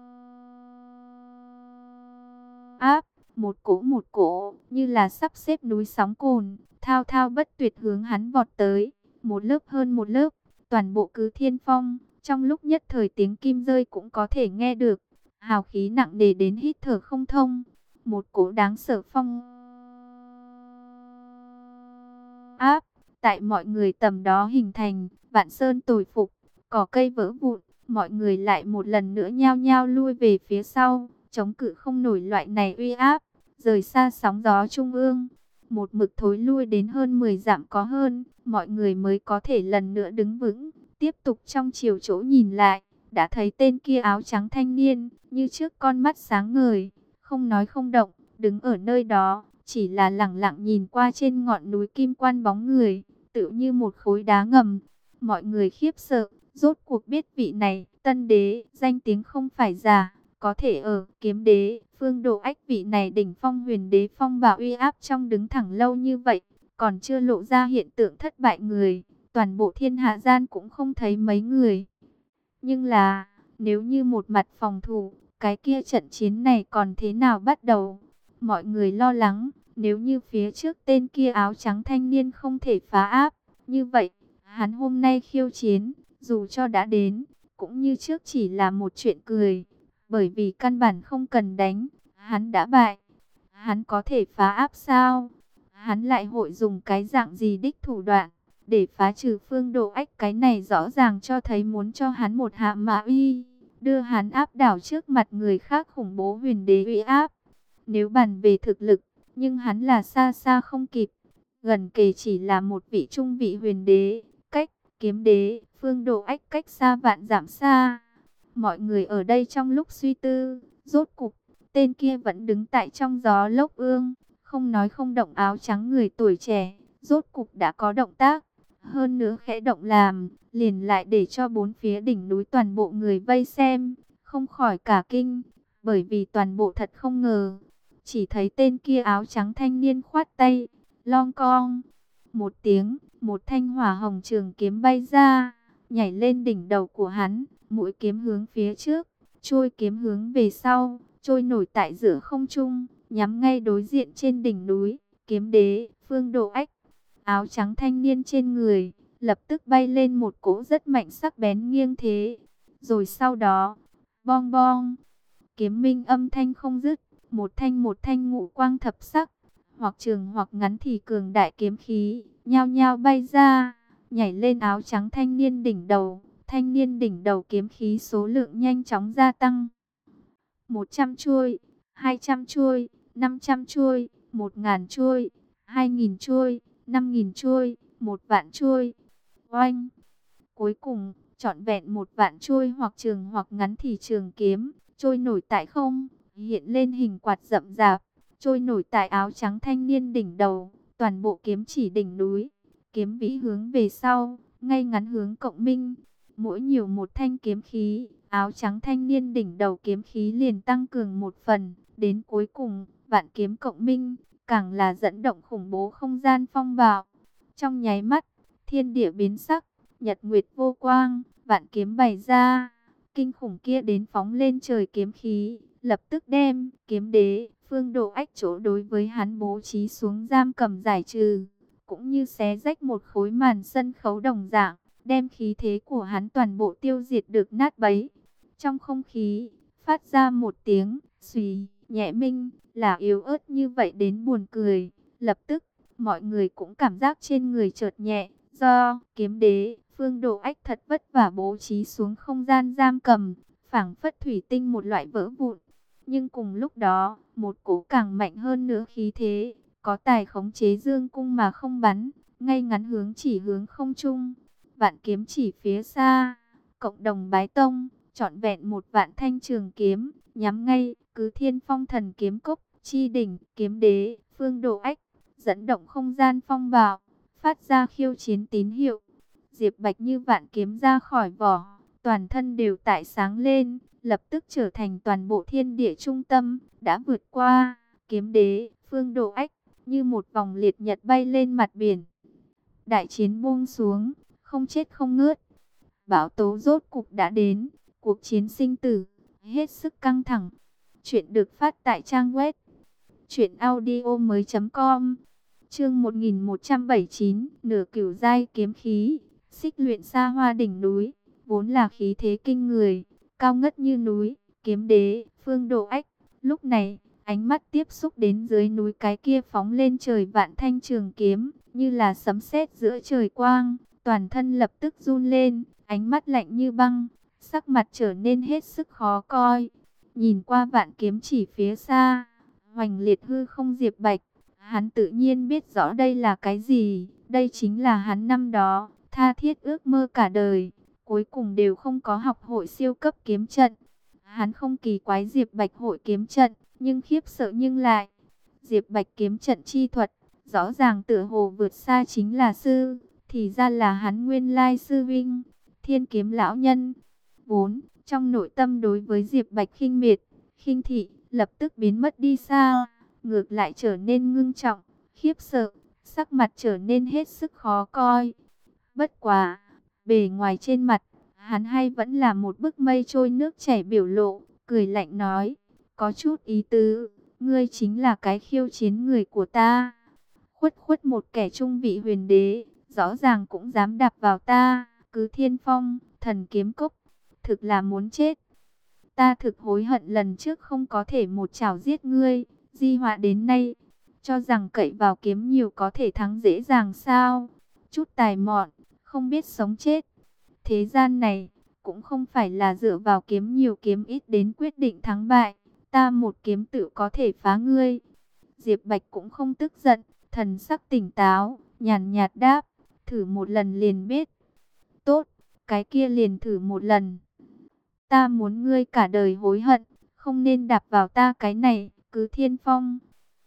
áp, một cỗ, như là sắp xếp núi sóng cồn, thao thao bất tuyệt hướng hắn vọt tới, một lớp hơn một lớp, toàn bộ cứ thiên phong, trong lúc nhất thời tiếng kim rơi cũng có thể nghe được, hào khí nặng nề đến hít thở không thông, một cỗ đáng sợ phong áp, tại mọi người tầm đó hình thành, vạn sơn tồi phục, cỏ cây vỡ vụn, mọi người lại một lần nữa nhao nhao lui về phía sau, chống cự không nổi loại này uy áp, rời xa sóng gió trung ương. Một mực thối lui đến hơn 10 dặm có hơn, mọi người mới có thể lần nữa đứng vững, tiếp tục trong chiều chỗ nhìn lại, đã thấy tên kia áo trắng thanh niên, như trước con mắt sáng ngời, không nói không động, đứng ở nơi đó, chỉ là lẳng lặng nhìn qua trên ngọn núi kim quan bóng người, tựa như một khối đá ngầm. Mọi người khiếp sợ, rốt cuộc biết vị này, tân đế, danh tiếng không phải giả, có thể ở kiếm đế, Phương Độ Ách vị này đỉnh phong huyền đế phong bảo uy áp trong đứng thẳng lâu như vậy, còn chưa lộ ra hiện tượng thất bại người, toàn bộ thiên hạ gian cũng không thấy mấy người. Nhưng là, nếu như một mặt phòng thủ, cái kia trận chiến này còn thế nào bắt đầu? Mọi người lo lắng, nếu như phía trước tên kia áo trắng thanh niên không thể phá áp, như vậy, hắn hôm nay khiêu chiến, dù cho đã đến, cũng như trước chỉ là một chuyện cười. Bởi vì căn bản không cần đánh, hắn đã bại. Hắn có thể phá áp sao? Hắn lại hội dùng cái dạng gì đích thủ đoạn? để phá trừ Phương Độ Ách. Cái này rõ ràng cho thấy muốn cho hắn một hạ mã uy, đưa hắn áp đảo trước mặt người khác khủng bố huyền đế uy áp. Nếu bàn về thực lực, nhưng hắn là xa xa không kịp, gần kề chỉ là một vị trung vị huyền đế, cách kiếm đế Phương Độ Ách cách xa vạn dặm xa. Mọi người ở đây trong lúc suy tư, rốt cục tên kia vẫn đứng tại trong gió lốc ương, không nói không động. Áo trắng người tuổi trẻ rốt cục đã có động tác, hơn nữa khẽ động làm, liền lại để cho bốn phía đỉnh núi toàn bộ người vây xem, không khỏi cả kinh, bởi vì toàn bộ thật không ngờ. Chỉ thấy tên kia áo trắng thanh niên khoát tay, long cong, một tiếng, một thanh hỏa hồng trường kiếm bay ra, nhảy lên đỉnh đầu của hắn, mũi kiếm hướng phía trước, trôi kiếm hướng về sau, trôi nổi tại giữa không trung, nhắm ngay đối diện trên đỉnh núi, kiếm đế Phương Độ Ách. Áo trắng thanh niên trên người lập tức bay lên một cỗ rất mạnh sắc bén nghiêng thế. Rồi sau đó, bong bong, kiếm minh âm thanh không dứt, một thanh ngũ quang thập sắc, hoặc trường hoặc ngắn thì cường đại kiếm khí, nhao nhao bay ra, nhảy lên áo trắng thanh niên đỉnh đầu. Thanh niên đỉnh đầu kiếm khí số lượng nhanh chóng gia tăng. 100 chuôi, 200 chuôi, 500 chuôi, 1000 chuôi, 2000 chuôi, 5000 chuôi, 1 vạn chuôi. Oanh! Cuối cùng, trọn vẹn 1 vạn chuôi hoặc trường hoặc ngắn thì trường kiếm, trôi nổi tại không, hiện lên hình quạt rậm rạp, trôi nổi tại áo trắng thanh niên đỉnh đầu, toàn bộ kiếm chỉ đỉnh núi, kiếm vĩ hướng về sau, ngay ngắn hướng Cộng Minh. Mỗi nhiều một thanh kiếm khí, áo trắng thanh niên đỉnh đầu kiếm khí liền tăng cường một phần, đến cuối cùng, vạn kiếm Cộng Minh, càng là dẫn động khủng bố không gian phong bạo. Trong nháy mắt, thiên địa biến sắc, nhật nguyệt vô quang, vạn kiếm bày ra, kinh khủng kia đến phóng lên trời kiếm khí, lập tức đem kiếm đế Phương Độ Ách chỗ đối với hắn bố trí xuống giam cầm giải trừ, cũng như xé rách một khối màn sân khấu đồng dạng, đem khí thế của hắn toàn bộ tiêu diệt được nát bấy. Trong không khí, phát ra một tiếng xùy nhẹ minh, là yếu ớt như vậy đến buồn cười. Lập tức, mọi người cũng cảm giác trên người chợt nhẹ, do kiếm đế Phương Độ Ách thật vất vả bố trí xuống không gian giam cầm, phảng phất thủy tinh một loại vỡ vụn. Nhưng cùng lúc đó, một cỗ càng mạnh hơn nữa khí thế, có tài khống chế dương cung mà không bắn, ngay ngắn hướng chỉ hướng không trung. Vạn kiếm chỉ phía xa, cộng đồng bái tông, trọn vẹn 1 vạn thanh trường kiếm, nhắm ngay Cứ Thiên Phong Thần Kiếm Cốc chi đỉnh, kiếm đế Phương Độ Ách, dẫn động không gian phong bạo, phát ra khiêu chiến tín hiệu. Diệp Bạch như vạn kiếm ra khỏi vỏ, toàn thân đều tại sáng lên, lập tức trở thành toàn bộ thiên địa trung tâm, đã vượt qua kiếm đế Phương Độ Ách, như một vòng liệt nhật bay lên mặt biển. Đại chiến buông xuống, không chết không ngớt. Bão tố rốt cục đã đến, cuộc chiến sinh tử, hết sức căng thẳng. Chuyện được phát tại trang web truyệnaudiomoi.com. Chương 1179, nửa cửu giai kiếm khí, xích luyện xa hoa đỉnh núi, vốn là khí thế kinh người, cao ngất như núi, kiếm đế Phương Độ Ách, lúc này, ánh mắt tiếp xúc đến dưới núi cái kia phóng lên trời vạn thanh trường kiếm, như là sấm sét giữa trời quang, toàn thân lập tức run lên, ánh mắt lạnh như băng, sắc mặt trở nên hết sức khó coi. Nhìn qua vạn kiếm chỉ phía xa, hoành liệt hư không Diệp Bạch, hắn tự nhiên biết rõ đây là cái gì, đây chính là hắn năm đó tha thiết ước mơ cả đời, cuối cùng đều không có học hội siêu cấp kiếm trận. Hắn không kỳ quái Diệp Bạch hội kiếm trận, nhưng khiếp sợ nhưng lại, Diệp Bạch kiếm trận chi thuật, rõ ràng tựa hồ vượt xa chính là sư, thì ra là hắn nguyên lai sư vinh, Thiên Kiếm lão nhân. Vốn, trong nội tâm đối với Diệp Bạch khinh miệt, khinh thị, lập tức biến mất đi xa, ngược lại trở nên ngưng trọng, khiếp sợ, sắc mặt trở nên hết sức khó coi. Bất quá, bề ngoài trên mặt, hắn hay vẫn là một bức mây trôi nước chảy biểu lộ, cười lạnh nói, có chút ý tứ, ngươi chính là cái khiêu chiến người của ta. Khuất khuất một kẻ trung vị huyền đế, rõ ràng cũng dám đạp vào ta, Cứ Thiên Phong, Thần Kiếm Cốc, thực là muốn chết. Ta thực hối hận lần trước không có thể một chảo giết ngươi, di họa đến nay, cho rằng cậy vào kiếm nhiều có thể thắng dễ dàng sao? chút tài mọn, không biết sống chết. Thế gian này cũng không phải là dựa vào kiếm nhiều kiếm ít đến quyết định thắng bại. Ta một kiếm tự có thể phá ngươi. Diệp Bạch cũng không tức giận, thần sắc tỉnh táo, nhàn nhạt đáp, thử một lần liền biết. Tốt, cái kia liền thử một lần. Ta muốn ngươi cả đời hối hận, không nên đạp vào ta cái này, cứ thiên phong.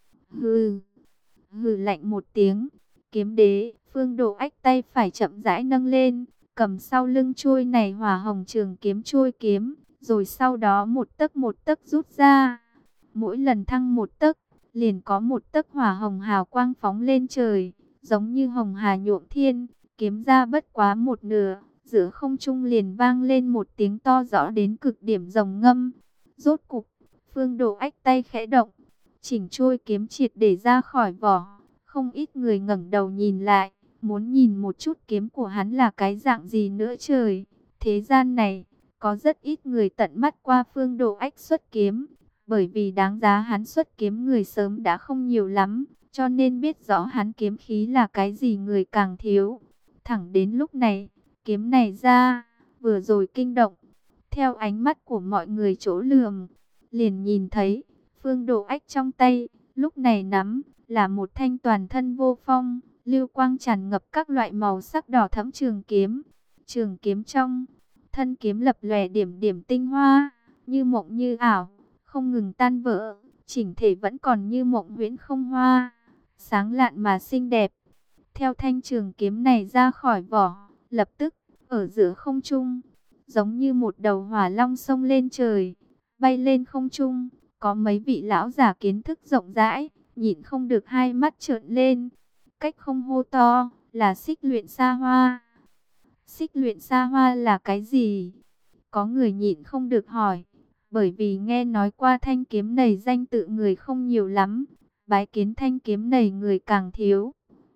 Hừ, hừ lạnh một tiếng, kiếm đế, Phương Độ Ách tay phải chậm rãi nâng lên, cầm sau lưng chuôi này hỏa hồng trường kiếm chuôi kiếm, rồi sau đó một tấc rút ra. Mỗi lần thăng một tấc, liền có một tấc hỏa hồng hào quang phóng lên trời, giống như hồng hà nhuộm thiên, kiếm ra bất quá một nửa, giữa không trung liền vang lên một tiếng to rõ đến cực điểm rồng ngâm. Rốt cục, Phương Độ Ách tay khẽ động, chỉnh chuôi kiếm triệt để ra khỏi vỏ. Không ít người ngẩng đầu nhìn lại, muốn nhìn một chút kiếm của hắn là cái dạng gì nữa trời. Thế gian này, có rất ít người tận mắt qua Phương Độ Ách xuất kiếm, bởi vì đáng giá hắn xuất kiếm người sớm đã không nhiều lắm, cho nên biết rõ hắn kiếm khí là cái gì người càng thiếu. Thẳng đến lúc này, kiếm này ra, vừa rồi kinh động, theo ánh mắt của mọi người chỗ lườm, liền nhìn thấy Phương Độ Ách trong tay, lúc này nắm là một thanh toàn thân vô phong, lưu quang tràn ngập các loại màu sắc đỏ thẫm trường kiếm. Trường kiếm trong thân kiếm lập lòe điểm điểm tinh hoa, như mộng như ảo, không ngừng tan vỡ, chỉnh thể vẫn còn như mộng huyễn không hoa, sáng lạn mà xinh đẹp. Theo thanh trường kiếm này ra khỏi vỏ, lập tức ở giữa không trung, giống như một đầu hỏa long xông lên trời, bay lên không trung. Có mấy vị lão giả kiến thức rộng rãi, nhịn không được hai mắt trợn lên, cách không hô to, là xích luyện xa hoa. Xích luyện xa hoa là cái gì? Có người nhịn không được hỏi, bởi vì nghe nói qua thanh kiếm này danh tự người không nhiều lắm, bái kiến thanh kiếm này người càng thiếu.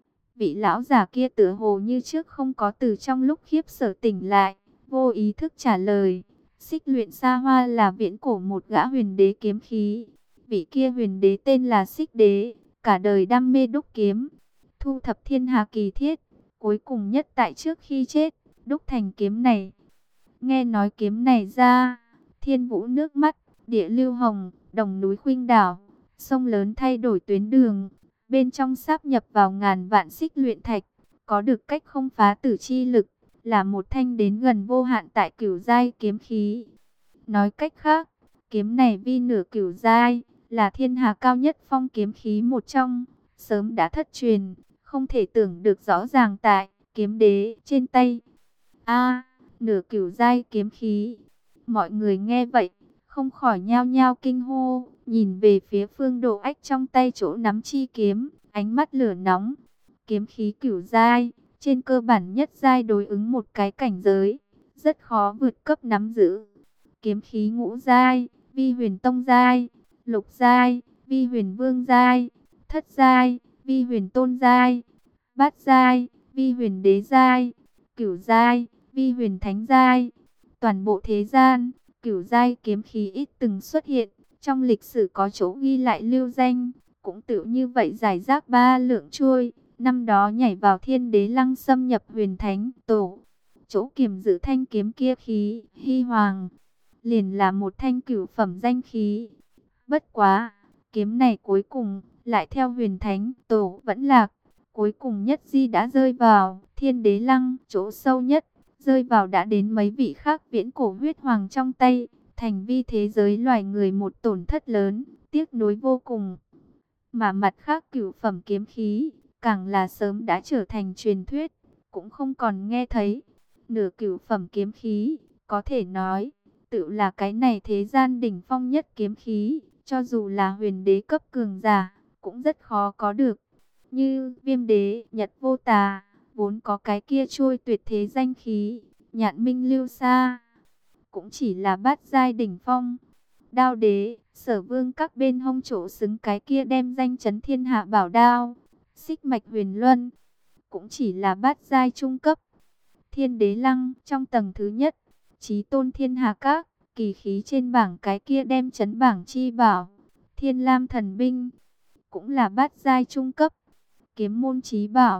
Vị lão giả kia tựa hồ như trước không có từ trong lúc khiếp sợ tỉnh lại, vô ý thức trả lời. Xích luyện xa hoa là viễn cổ một gã huyền đế kiếm khí. Vị kia huyền đế tên là Xích đế, cả đời đam mê đúc kiếm, thu thập thiên hà kỳ thiết, cuối cùng nhất tại trước khi chết, đúc thành kiếm này. Nghe nói kiếm này ra, thiên vũ nước mắt, địa lưu hồng, đồng núi khuynh đảo, sông lớn thay đổi tuyến đường, bên trong sáp nhập vào ngàn vạn xích luyện thạch, có được cách không phá tử chi lực, là một thanh đến gần vô hạn tại cửu giai kiếm khí. Nói cách khác, kiếm này vi nửa cửu giai, là thiên hà cao nhất phong kiếm khí một trong, sớm đã thất truyền, không thể tưởng được rõ ràng tại kiếm đế trên tay. A, nửa cửu giai kiếm khí. Mọi người nghe vậy, không khỏi nhao nhao kinh hô, nhìn về phía Phương Độ Ách trong tay chỗ nắm chi kiếm, ánh mắt lửa nóng. Kiếm khí cửu giai, trên cơ bản nhất giai đối ứng một cái cảnh giới, rất khó vượt cấp nắm giữ. Kiếm khí ngũ giai, vi huyền tông giai, lục giai, vi huyền vương giai, thất giai, vi huyền tôn giai, bát giai, vi huyền đế giai, cửu giai, vi huyền thánh giai. Toàn bộ thế gian, cửu giai kiếm khí ít từng xuất hiện, trong lịch sử có chỗ ghi lại lưu danh, cũng tự như vậy giải rác ba lượng trôi. Năm đó nhảy vào thiên đế lăng xâm nhập huyền thánh tổ, chỗ kiềm giữ thanh kiếm kia khí hy hoàng, liền là một thanh cửu phẩm danh khí. Bất quá, kiếm này cuối cùng lại theo huyền thánh tổ vẫn lạc, cuối cùng nhất di đã rơi vào thiên đế lăng chỗ sâu nhất, rơi vào đã đến mấy vị khác viễn cổ huyết hoàng trong tay, thành vi thế giới loài người một tổn thất lớn, tiếc nuối vô cùng. Mà mặt khác cửu phẩm kiếm khí, càng là sớm đã trở thành truyền thuyết, cũng không còn nghe thấy. Nửa cửu phẩm kiếm khí, có thể nói, tự là cái này thế gian đỉnh phong nhất kiếm khí, cho dù là huyền đế cấp cường giả, cũng rất khó có được. Như Viêm đế, Nhật vô tà, vốn có cái kia trôi tuyệt thế danh khí, Nhạn minh lưu sa, cũng chỉ là bát giai đỉnh phong. Đao đế, Sở vương các bên hông chỗ xứng cái kia đem danh chấn thiên hạ bảo đao, Xích mạch huyền luân, cũng chỉ là bát giai trung cấp. Thiên đế lăng trong tầng thứ nhất, chí tôn thiên hà các, kỳ khí trên bảng cái kia đem chấn bảng chi bảo, Thiên lam thần binh, cũng là bát giai trung cấp. Kiếm môn chí bảo,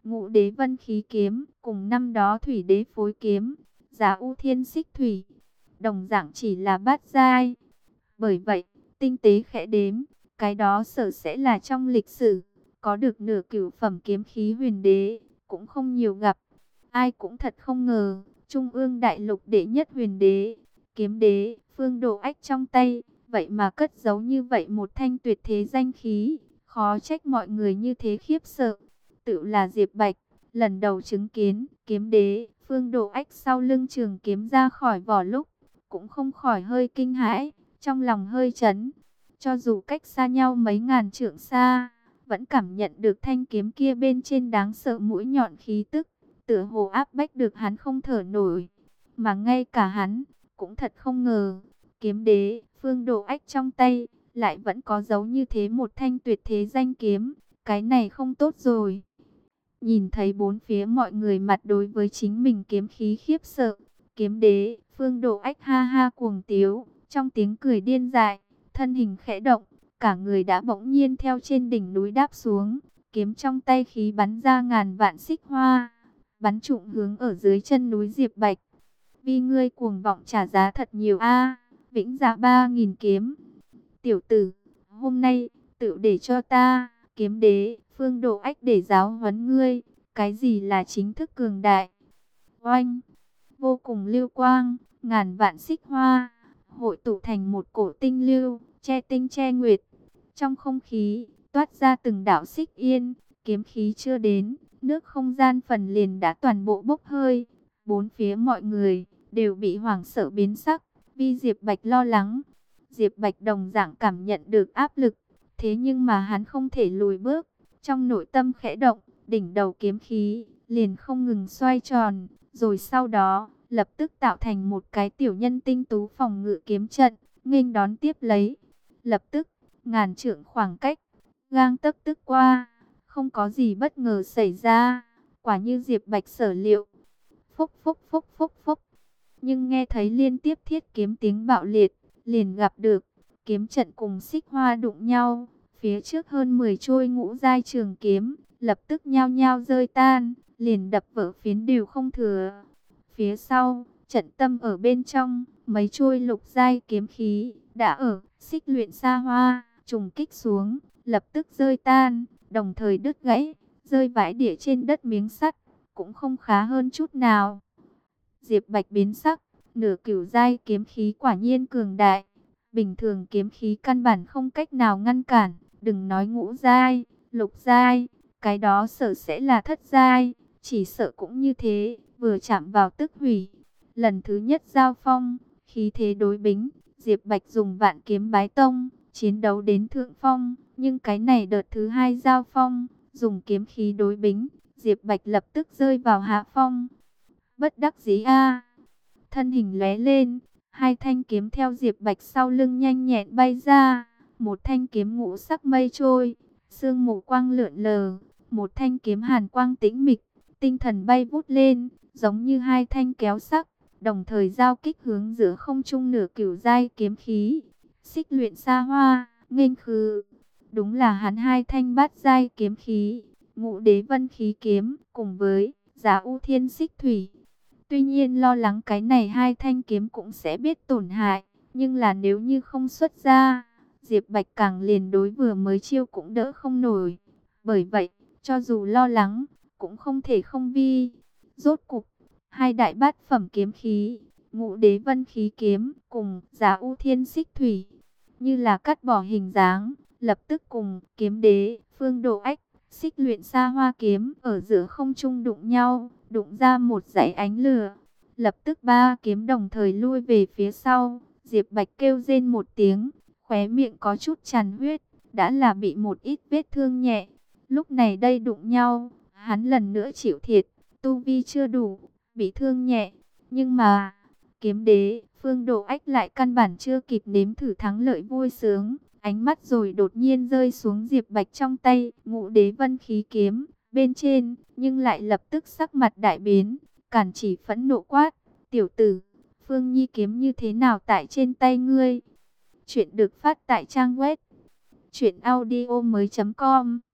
Ngũ đế vân khí kiếm, cùng năm đó thủy đế phối kiếm, Giá U Thiên Xích Thủy, đồng dạng chỉ là bát giai. Bởi vậy, tinh tế khẽ đếm, cái đó sở sẽ là trong lịch sử, có được nửa cửu phẩm kiếm khí huyền đế, cũng không nhiều gặp. Ai cũng thật không ngờ, Trung ương đại lục đệ nhất huyền đế, kiếm đế, Phương Độ Ách trong tay, vậy mà cất giấu như vậy một thanh tuyệt thế danh khí, khó trách mọi người như thế khiếp sợ. Tự là Diệp Bạch, lần đầu chứng kiến, kiếm đế, Phương Độ Ách sau lưng trường kiếm ra khỏi vỏ lúc, cũng không khỏi hơi kinh hãi, trong lòng hơi chấn. Cho dù cách xa nhau mấy ngàn trượng xa, vẫn cảm nhận được thanh kiếm kia bên trên đáng sợ mũi nhọn khí tức, tựa hồ áp bách được hắn không thở nổi. Mà ngay cả hắn, cũng thật không ngờ, kiếm đế, Phương Độ Ách trong tay, lại vẫn có giấu như thế một thanh tuyệt thế danh kiếm. Cái này không tốt rồi. Nhìn thấy bốn phía mọi người mặt đối với chính mình kiếm khí khiếp sợ, kiếm đế, Phương Độ Ách ha ha cuồng tiếu, trong tiếng cười điên dại, thân hình khẽ động, cả người đã bỗng nhiên theo trên đỉnh núi đáp xuống, kiếm trong tay khí bắn ra ngàn vạn xích hoa, bắn trụng hướng ở dưới chân núi Diệp Bạch. Vì ngươi cuồng vọng trả giá thật nhiều a, vĩnh giá 3.000 kiếm. Tiểu tử, hôm nay, tự để cho ta, kiếm đế, Phương Độ Ách để giáo huấn ngươi, cái gì là chính thức cường đại. Oanh, vô cùng lưu quang, ngàn vạn xích hoa, hội tụ thành một cổ tinh lưu, che tinh che nguyệt. Trong không khí, toát ra từng đạo xích yên, kiếm khí chưa đến, nước không gian phần liền đã toàn bộ bốc hơi. Bốn phía mọi người, đều bị hoảng sợ biến sắc, vì Diệp Bạch lo lắng. Diệp Bạch đồng dạng cảm nhận được áp lực, thế nhưng mà hắn không thể lùi bước. Trong nội tâm khẽ động, đỉnh đầu kiếm khí liền không ngừng xoay tròn, rồi sau đó lập tức tạo thành một cái tiểu nhân tinh tú phòng ngự kiếm trận, nghênh đón tiếp lấy. Lập tức, ngàn trượng khoảng cách, gang tấc tức qua, không có gì bất ngờ xảy ra, quả như Diệp Bạch sở liệu. Phúc phúc phúc phúc phúc. Nhưng nghe thấy liên tiếp thiết kiếm tiếng bạo liệt, liền gặp được kiếm trận cùng xích hoa đụng nhau, phía trước hơn 10 trôi ngũ giai trường kiếm, lập tức nhao nhao rơi tan, liền đập vỡ phiến đều không thừa. Phía sau, trận tâm ở bên trong, mấy trôi lục giai kiếm khí, đã ở xích luyện xa hoa, trùng kích xuống, lập tức rơi tan, đồng thời đứt gãy, rơi vãi địa trên đất miếng sắt, cũng không khá hơn chút nào. Diệp Bạch biến sắc, nửa cửu giai kiếm khí quả nhiên cường đại. Bình thường kiếm khí căn bản không cách nào ngăn cản, đừng nói ngũ giai, lục giai, cái đó sợ sẽ là thất giai, chỉ sợ cũng như thế, vừa chạm vào tức hủy. Lần thứ nhất giao phong, khí thế đối bính, Diệp Bạch dùng vạn kiếm bái tông, chiến đấu đến thượng phong, nhưng cái này đợt thứ hai giao phong, dùng kiếm khí đối bính, Diệp Bạch lập tức rơi vào hạ phong. Bất đắc dĩ a, thân hình lóe lên, hai thanh kiếm theo Diệp Bạch sau lưng nhanh nhẹn bay ra, một thanh kiếm ngũ sắc mây trôi, sương mù quang lượn lờ, một thanh kiếm hàn quang tĩnh mịch, tinh thần bay vút lên, giống như hai thanh kéo sắc, đồng thời giao kích hướng giữa không trung nửa cửu giai kiếm khí. Xích luyện xa hoa, nghênh khứ, đúng là hắn hai thanh bát giai kiếm khí, ngũ đế vân khí kiếm, cùng với Giá U Thiên Xích Thủy. Tuy nhiên lo lắng cái này hai thanh kiếm cũng sẽ biết tổn hại, nhưng là nếu như không xuất ra, Diệp Bạch càng liền đối vừa mới chiêu cũng đỡ không nổi. Bởi vậy, cho dù lo lắng, cũng không thể không vi. Rốt cục, hai đại bát phẩm kiếm khí, ngũ đế vân khí kiếm cùng Giá U Thiên Xích Thủy, như là cắt bỏ hình dáng, lập tức cùng kiếm đế, Phương Độ Ách, xích luyện xa hoa kiếm ở giữa không trung đụng nhau, đụng ra một dải ánh lửa. Lập tức ba kiếm đồng thời lui về phía sau, Diệp Bạch kêu rên một tiếng, khóe miệng có chút tràn huyết, đã là bị một ít vết thương nhẹ. Lúc này đây đụng nhau, hắn lần nữa chịu thiệt, tu vi chưa đủ, bị thương nhẹ, nhưng mà kiếm đế, Phương Độ Ách lại căn bản chưa kịp nếm thử thắng lợi vui sướng, ánh mắt rồi đột nhiên rơi xuống Diệp Bạch trong tay, ngũ đế vân khí kiếm, bên trên, nhưng lại lập tức sắc mặt đại biến, cản chỉ phẫn nộ quát, tiểu tử, Phương Nhi kiếm như thế nào tại trên tay ngươi? Chuyện được phát tại trang web truyệnaudiomoi.com